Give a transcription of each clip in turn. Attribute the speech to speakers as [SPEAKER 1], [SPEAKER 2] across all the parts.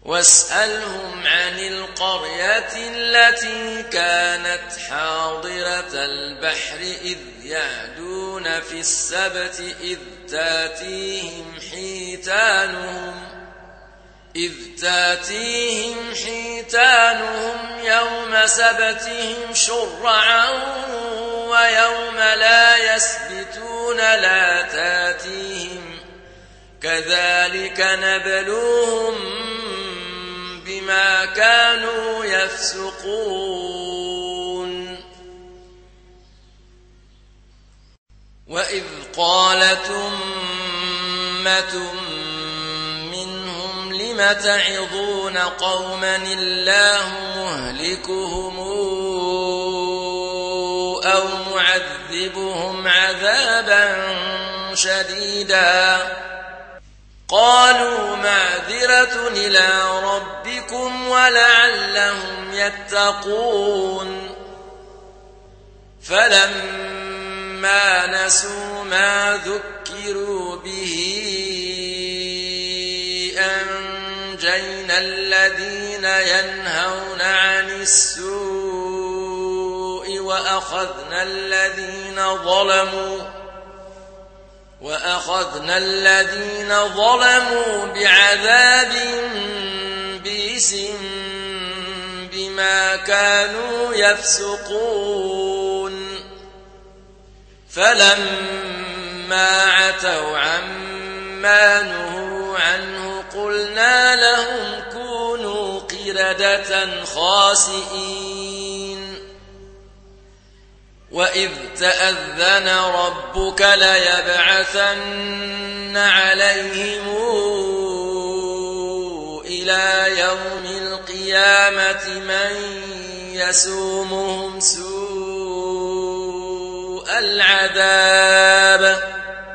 [SPEAKER 1] واسألهم عن القرية التي كانت حاضرة البحر إذ يعدون في السبت إذ تاتيهم حيتانهم يوم سبتهم شرعا ويوم لا يسبتون لا تاتيهم كذلك نبلوهم بما كانوا يفسقون وإذ قالت أمة منهم لم تعظون قوما الله مهلكهم أو معذبهم عذابا شديدا قالوا معذرة إلى ربكم ولعلهم يتقون فلما نسوا ما ذكروا به أنجينا الذين ينهون عن السوء وأخذنا الذين ظلموا بعذاب بئس بما كانوا يفسقون فلما عتوا عما نهوا عنه قلنا لهم كونوا قردة خاسئين وإذ تأذن ربك ليبعثن عليهم إلى يوم القيامة من يسومهم سوء العذاب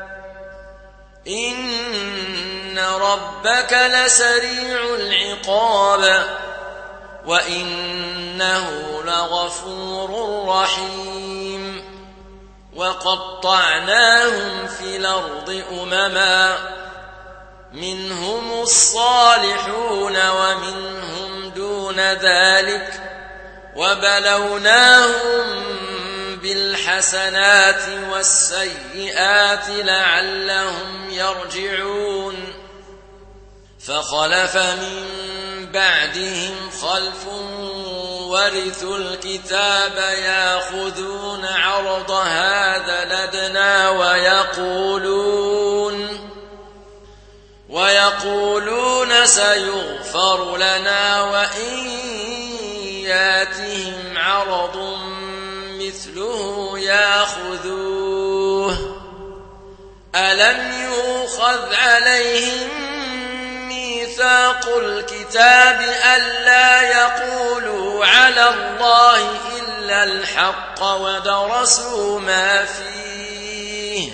[SPEAKER 1] إن ربك لسريع العقاب وإنه لغفور رحيم وقطعناهم في الأرض أمما منهم الصالحون ومنهم دون ذلك وبلوناهم بالحسنات والسيئات لعلهم يرجعون فخلف من بعدهم خلف ورثوا الكتاب يأخذون عرض هذا الأدنى ويقولون سيغفر لنا وإن ياتهم عرض مثله يأخذوه ألم يؤخذ عليهم ميثاق الكتاب ألا يقولوا على الله إلا الحق ودرسوا ما فيه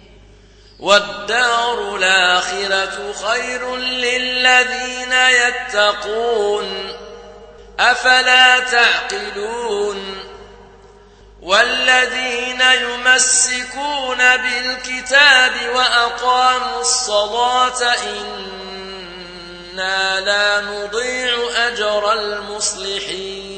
[SPEAKER 1] والدار الآخرة خير للذين يتقون أفلا تعقلون والذين يمسكون بالكتاب وأقاموا الصلاة إنا لا نضيع أجر المصلحين